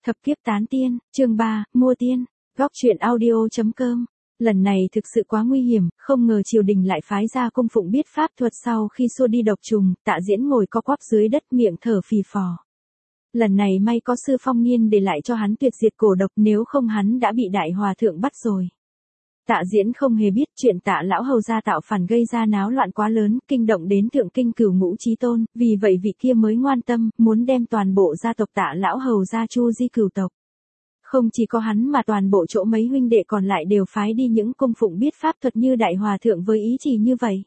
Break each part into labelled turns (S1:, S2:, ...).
S1: Thập kiếp tán tiên, chương 3, mua tiên. Góc truyện audio.com. Lần này thực sự quá nguy hiểm, không ngờ triều đình lại phái ra cung phụng biết pháp thuật sau khi xua đi độc trùng, Tạ Diễn ngồi co quắp dưới đất miệng thở phì phò. Lần này may có sư Phong Niên để lại cho hắn tuyệt diệt cổ độc, nếu không hắn đã bị đại hòa thượng bắt rồi. Tạ Diễn không hề biết chuyện Tạ lão hầu gia tạo phản gây ra náo loạn quá lớn, kinh động đến thượng kinh Cửu Ngũ Chí Tôn, vì vậy vị kia mới ngoan tâm, muốn đem toàn bộ gia tộc Tạ lão hầu gia chu di cửu tộc. Không chỉ có hắn mà toàn bộ chỗ mấy huynh đệ còn lại đều phái đi những cung phụng biết pháp thuật như đại hòa thượng với ý chỉ như vậy.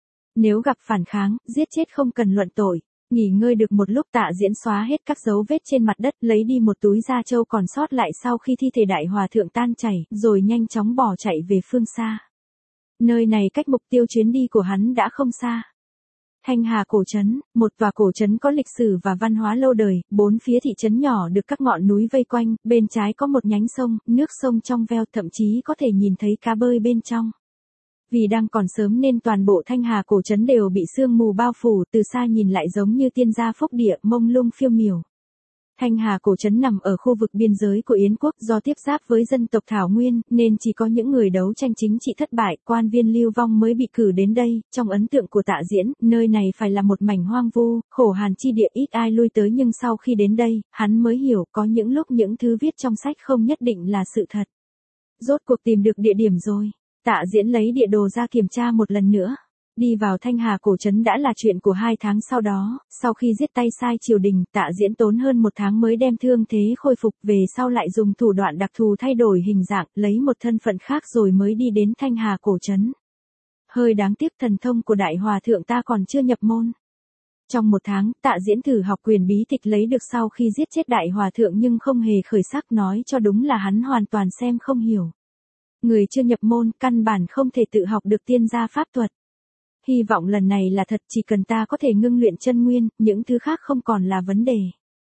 S1: Nếu gặp phản kháng, giết chết không cần luận tội. Nghỉ ngơi được một lúc, Tạ Diễn xóa hết các dấu vết trên mặt đất, lấy đi một túi da trâu còn sót lại sau khi thi thể đại hòa thượng tan chảy, rồi nhanh chóng bỏ chạy về phương xa. Nơi này cách mục tiêu chuyến đi của hắn đã không xa. Thanh Hà cổ trấn, một tòa cổ trấn có lịch sử và văn hóa lâu đời, bốn phía thị trấn nhỏ được các ngọn núi vây quanh, bên trái có một nhánh sông, nước sông trong veo, thậm chí có thể nhìn thấy cá bơi bên trong. Vì đang còn sớm nên toàn bộ Thanh Hà cổ trấn đều bị sương mù bao phủ, từ xa nhìn lại giống như tiên gia phúc địa, mông lung phiêu miểu. Thanh Hà cổ trấn nằm ở khu vực biên giới của Yến quốc, do tiếp giáp với dân tộc Thảo Nguyên, nên chỉ có những người đấu tranh chính trị thất bại, quan viên lưu vong mới bị cử đến đây. Trong ấn tượng của Tạ Diễn, nơi này phải là một mảnh hoang vu, khổ hàn chi địa, ít ai lui tới, nhưng sau khi đến đây, hắn mới hiểu có những lúc những thứ viết trong sách không nhất định là sự thật. Rốt cuộc tìm được địa điểm rồi. Tạ Diễn lấy địa đồ ra kiểm tra một lần nữa. Đi vào Thanh Hà cổ trấn đã là chuyện của 2 tháng sau đó, sau khi giết tay sai triều đình, Tạ Diễn tốn hơn 1 tháng mới đem thương thế khôi phục, về sau lại dùng thủ đoạn đặc thù thay đổi hình dạng, lấy một thân phận khác rồi mới đi đến Thanh Hà cổ trấn. Hơi đáng tiếc thần thông của đại hòa thượng ta còn chưa nhập môn. Trong 1 tháng, Tạ Diễn thử học quyền bí tịch lấy được sau khi giết chết đại hòa thượng nhưng không hề khởi sắc, nói cho đúng là hắn hoàn toàn xem không hiểu. Người chưa nhập môn, căn bản không thể tự học được tiên gia pháp thuật. Hy vọng lần này là thật, chỉ cần ta có thể ngưng luyện chân nguyên, những thứ khác không còn là vấn đề.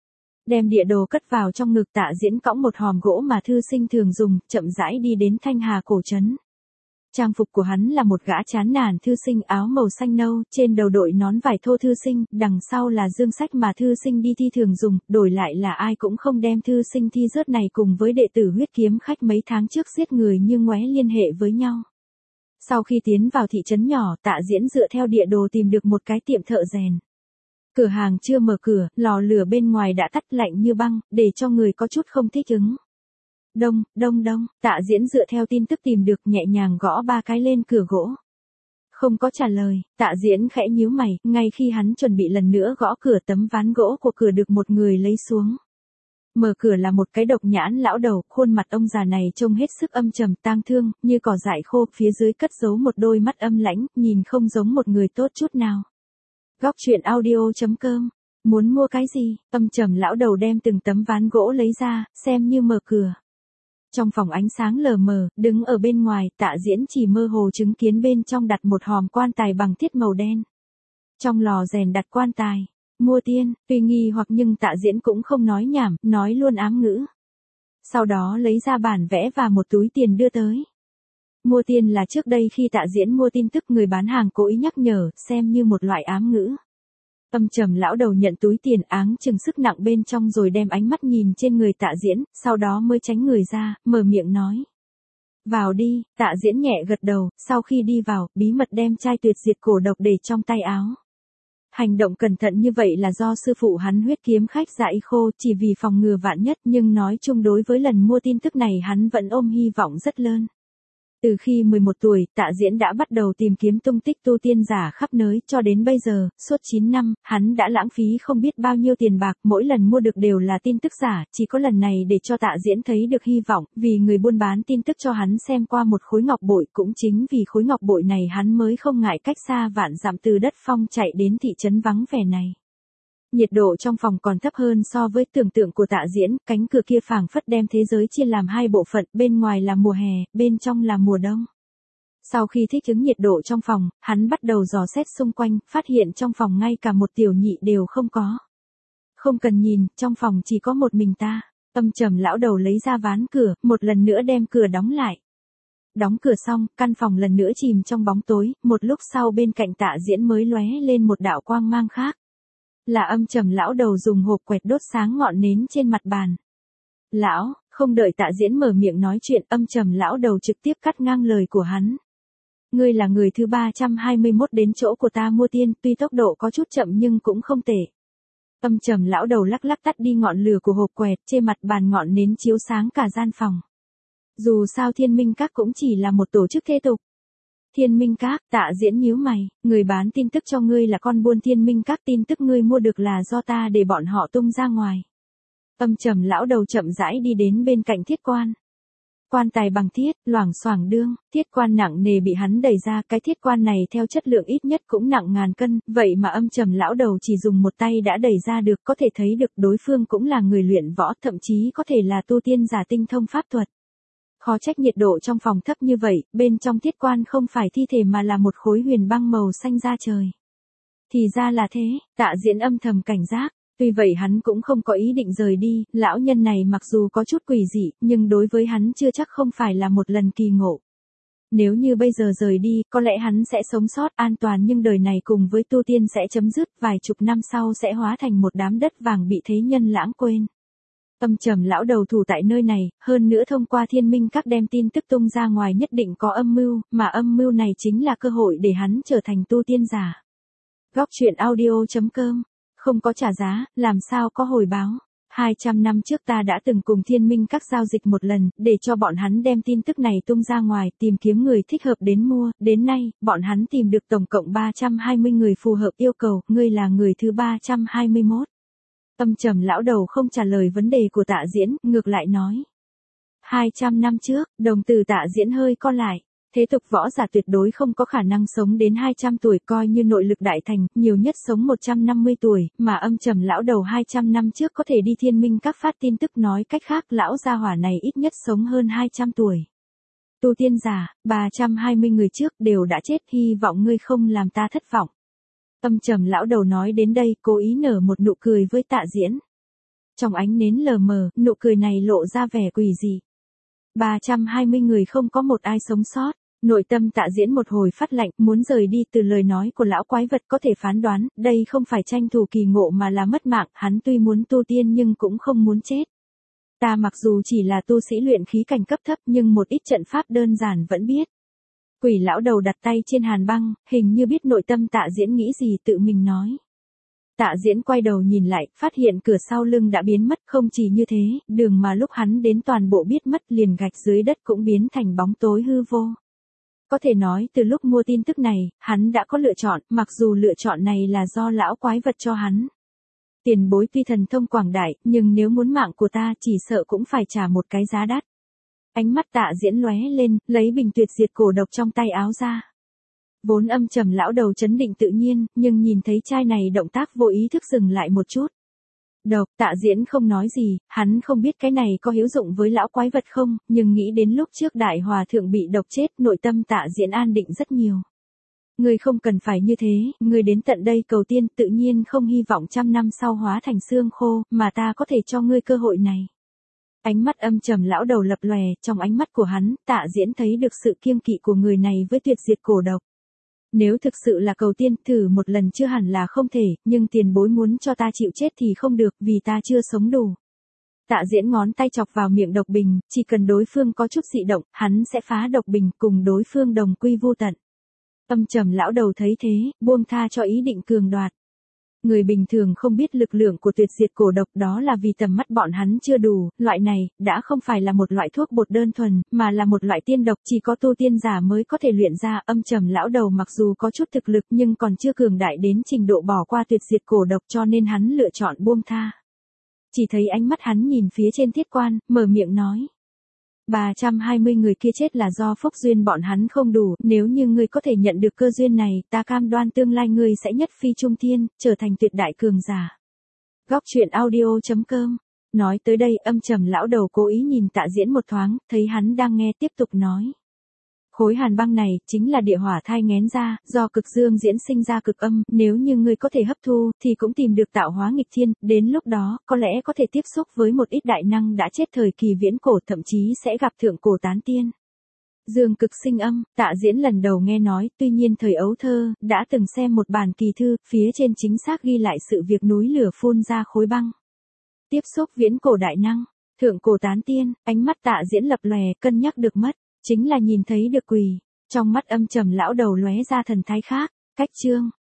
S1: Đem địa đồ cất vào trong ngực, Tạ Diễn cõng một hòm gỗ mà thư sinh thường dùng, chậm rãi đi đến Thanh Hà cổ trấn. Trang phục của hắn là một gã chán nản thư sinh, áo màu xanh nâu, trên đầu đội nón vải thô thư sinh, đằng sau là dương sách mà thư sinh đi thi thường dùng, đổi lại là ai cũng không đem thư sinh thi rớt này cùng với đệ tử huyết kiếm khách mấy tháng trước giết người như ngoé liên hệ với nhau. Sau khi tiến vào thị trấn nhỏ, Tạ Diễn dựa theo địa đồ tìm được một cái tiệm thợ rèn. Cửa hàng chưa mở cửa, lò lửa bên ngoài đã tắt lạnh như băng, để cho người có chút không thích ứng. Đông, đông đông, Tạ Diễn dựa theo tin tức tìm được, nhẹ nhàng gõ 3 cái lên cửa gỗ. Không có trả lời, Tạ Diễn khẽ nhíu mày, ngay khi hắn chuẩn bị lần nữa gõ cửa, tấm ván gỗ của cửa được một người lấy xuống. Mở cửa là một cái độc nhãn lão đầu, khuôn mặt ông già này trông hết sức âm trầm tang thương, như cỏ dại khô, phía dưới cất giấu một đôi mắt âm lãnh, nhìn không giống một người tốt chút nào. Góc truyện audio.com. Muốn mua cái gì? Âm trầm lão đầu đem từng tấm ván gỗ lấy ra, xem như mở cửa. Trong phòng ánh sáng lờ mờ, đứng ở bên ngoài, Tạ Diễn chỉ mơ hồ chứng kiến bên trong đặt một hòm quan tài bằng thiết màu đen. Trong lò rèn đặt quan tài. Mua tiên, tuy nghi hoặc nhưng Tạ Diễn cũng không nói nhảm, nói luôn ám ngữ. Sau đó lấy ra bản vẽ và một túi tiền đưa tới. Mua tiên là trước đây khi Tạ Diễn mua tin tức người bán hàng cố ý nhắc nhở, xem như một loại ám ngữ. Âm trầm lão đầu nhận túi tiền, áng chừng sức nặng bên trong rồi đem ánh mắt nhìn trên người Tạ Diễn, sau đó mới tránh người ra, mở miệng nói. Vào đi. Tạ Diễn nhẹ gật đầu, sau khi đi vào, bí mật đem chai tuyệt diệt cổ độc để trong tay áo. Hành động cẩn thận như vậy là do sư phụ hắn huyết kiếm khách Dạ Y Khô, chỉ vì phòng ngừa vạn nhất, nhưng nói chung đối với lần mua tin tức này hắn vẫn ôm hy vọng rất lớn. Từ khi 11 tuổi, Tạ Diễn đã bắt đầu tìm kiếm tung tích tu tiên giả khắp nơi, cho đến bây giờ, suốt 9 năm, hắn đã lãng phí không biết bao nhiêu tiền bạc, mỗi lần mua được đều là tin tức giả, chỉ có lần này để cho Tạ Diễn thấy được hy vọng, vì người buôn bán tin tức cho hắn xem qua một khối ngọc bội, cũng chính vì khối ngọc bội này hắn mới không ngại cách xa vạn dặm từ đất phong chạy đến thị trấn vắng vẻ này. Nhiệt độ trong phòng còn thấp hơn so với tưởng tượng của Tạ Diễn, cánh cửa kia phảng phất đem thế giới chia làm 2 bộ phận, bên ngoài là mùa hè, bên trong là mùa đông. Sau khi thích ứng nhiệt độ trong phòng, hắn bắt đầu dò xét xung quanh, phát hiện trong phòng ngay cả một tiểu nhị đều không có. Không cần nhìn, trong phòng chỉ có một mình ta. Âm trầm lão đầu lấy ra ván cửa, một lần nữa đem cửa đóng lại. Đóng cửa xong, căn phòng lần nữa chìm trong bóng tối, một lúc sau bên cạnh Tạ Diễn mới lóe lên một đạo quang mang khác. Là âm trầm lão đầu dùng hộp quẹt đốt sáng ngọn nến trên mặt bàn. Lão, không đợi Tạ Diễn mở miệng nói chuyện, Âm Trầm lão đầu trực tiếp cắt ngang lời của hắn. Ngươi là người thứ 321 đến chỗ của ta mua tiên, tuy tốc độ có chút chậm nhưng cũng không tệ. Âm Trầm lão đầu lắc lắc tắt đi ngọn lửa của hộp quẹt, trên mặt bàn ngọn nến chiếu sáng cả gian phòng. Dù sao Thiên Minh Các cũng chỉ là một tổ chức thế tục. Thiên Minh Các, Tạ Diễn nhíu mày, người bán tin tức cho ngươi là con buôn Thiên Minh Các, tin tức ngươi mua được là do ta để bọn họ tung ra ngoài. Âm Trầm lão đầu chậm rãi đi đến bên cạnh thiết quan. Quan tài bằng thiết, loảng xoảng đương, thiết quan nặng nề bị hắn đẩy ra, cái thiết quan này theo chất lượng ít nhất cũng nặng ngàn cân, vậy mà Âm Trầm lão đầu chỉ dùng một tay đã đẩy ra được, có thể thấy được đối phương cũng là người luyện võ, thậm chí có thể là tu tiên giả tinh thông pháp thuật. Khó trách nhiệt độ trong phòng thấp như vậy, bên trong thiết quan không phải thi thể mà là một khối huyền băng màu xanh da trời. Thì ra là thế, Tạ Diễn âm thầm cảnh giác. Tuy vậy hắn cũng không có ý định rời đi, lão nhân này mặc dù có chút quỷ dị, nhưng đối với hắn chưa chắc không phải là một lần kỳ ngộ. Nếu như bây giờ rời đi, có lẽ hắn sẽ sống sót an toàn nhưng đời này cùng với tu tiên sẽ chấm dứt, vài chục năm sau sẽ hóa thành một đám đất vàng bị thế nhân lãng quên. Âm Trầm lão đầu thủ tại nơi này, hơn nữa thông qua Thiên Minh Các đem tin tức tung ra ngoài nhất định có âm mưu, mà âm mưu này chính là cơ hội để hắn trở thành tu tiên giả. Góc truyện audio.com. Không có trả giá, làm sao có hồi báo. 200 năm trước ta đã từng cùng Thiên Minh Các giao dịch một lần, để cho bọn hắn đem tin tức này tung ra ngoài, tìm kiếm người thích hợp đến mua, đến nay, bọn hắn tìm được tổng cộng 320 người phù hợp yêu cầu, ngươi là người thứ 321. Âm Trầm lão đầu không trả lời vấn đề của Tạ Diễn, ngược lại nói. 200 năm trước, đồng tử Tạ Diễn hơi co lại. Thế tục võ giả tuyệt đối không có khả năng sống đến 200 tuổi, coi như nội lực đại thành, nhiều nhất sống 150 tuổi, mà Âm Trầm lão đầu 200 năm trước có thể đi Thiên Minh Các phát tin tức, nói cách khác lão gia hỏa này ít nhất sống hơn 200 tuổi. Tu tiên giả, 320 người trước đều đã chết, hy vọng ngươi không làm ta thất vọng. Âm Trầm lão đầu nói đến đây, cố ý nở một nụ cười với Tạ Diễn. Trong ánh nến lờ mờ, nụ cười này lộ ra vẻ quỷ dị. 320 người không có một ai sống sót. Nội tâm Tạ Diễn một hồi phát lạnh, muốn rời đi, từ lời nói của lão quái vật có thể phán đoán, đây không phải tranh thủ kỳ ngộ mà là mất mạng, hắn tuy muốn tu tiên nhưng cũng không muốn chết. Ta mặc dù chỉ là tu sĩ luyện khí cảnh cấp thấp nhưng một ít trận pháp đơn giản vẫn biết. Quỷ lão đầu đặt tay trên hàn băng, hình như biết nội tâm Tạ Diễn nghĩ gì, tự mình nói. Tạ Diễn quay đầu nhìn lại, phát hiện cửa sau lưng đã biến mất, không chỉ như thế, đường mà lúc hắn đến toàn bộ biết mất, liền gạch dưới đất cũng biến thành bóng tối hư vô. Có thể nói từ lúc mua tin tức này, hắn đã có lựa chọn, mặc dù lựa chọn này là do lão quái vật cho hắn. Tiền bối tuy thần thông quảng đại, nhưng nếu muốn mạng của ta chỉ sợ cũng phải trả một cái giá đắt. Ánh mắt Tạ Diễn lóe lên, lấy bình tuyệt diệt cổ độc trong tay áo ra. Vốn Âm Trầm lão đầu trấn định tự nhiên, nhưng nhìn thấy chai này động tác vô ý thức dừng lại một chút. Độc, Tạ Diễn không nói gì, hắn không biết cái này có hữu dụng với lão quái vật không, nhưng nghĩ đến lúc trước đại hòa thượng bị độc chết, nội tâm Tạ Diễn an định rất nhiều. Ngươi không cần phải như thế, ngươi đến tận đây cầu tiên, tự nhiên không hy vọng trăm năm sau hóa thành xương khô, mà ta có thể cho ngươi cơ hội này. Ánh mắt Âm Trầm lão đầu lập lòe, trong ánh mắt của hắn, Tạ Diễn thấy được sự kiêng kỵ của người này với tuyệt diệt cổ độc. Nếu thực sự là cầu tiên, thử một lần chưa hẳn là không thể, nhưng tiền bối muốn cho ta chịu chết thì không được, vì ta chưa sống đủ. Tạ Diễn ngón tay chọc vào miệng độc bình, chỉ cần đối phương có chút dị động, hắn sẽ phá độc bình, cùng đối phương đồng quy vu tận. Âm Trầm lão đầu thấy thế, buông tha cho ý định cường đoạt. Người bình thường không biết lực lượng của tuyệt diệt cổ độc, đó là vì tầm mắt bọn hắn chưa đủ, loại này, đã không phải là một loại thuốc bột đơn thuần, mà là một loại tiên độc, chỉ có tu tiên giả mới có thể luyện ra. Âm Trầm lão đầu mặc dù có chút thực lực nhưng còn chưa cường đại đến trình độ bỏ qua tuyệt diệt cổ độc, cho nên hắn lựa chọn buông tha. Chỉ thấy ánh mắt hắn nhìn phía trên thiết quan, mở miệng nói. 320 người kia chết là do phúc duyên bọn hắn không đủ, nếu như ngươi có thể nhận được cơ duyên này, ta cam đoan tương lai ngươi sẽ nhất phi trung thiên, trở thành tuyệt đại cường giả. Góc truyện audio.com. Nói tới đây, Âm Trầm lão đầu cố ý nhìn Tạ Diễn một thoáng, thấy hắn đang nghe tiếp tục nói. Khối hàn băng này, chính là địa hỏa thai nghén ra, do cực dương diễn sinh ra cực âm, nếu như ngươi có thể hấp thu, thì cũng tìm được tạo hóa nghịch thiên, đến lúc đó, có lẽ có thể tiếp xúc với một ít đại năng đã chết thời kỳ viễn cổ, thậm chí sẽ gặp thượng cổ tán tiên. Dương cực sinh âm, Tạ Diễn lần đầu nghe nói, tuy nhiên thời ấu thơ, đã từng xem một bản kỳ thư, phía trên chính xác ghi lại sự việc núi lửa phun ra khối băng. Tiếp xúc viễn cổ đại năng. Thượng cổ tán tiên, ánh mắt Tạ Diễn lập lòe, cân nhắc được mất, chính là nhìn thấy được quỳ. Trong mắt âm trầm lão đầu lóe ra thần thái khác, cách chương.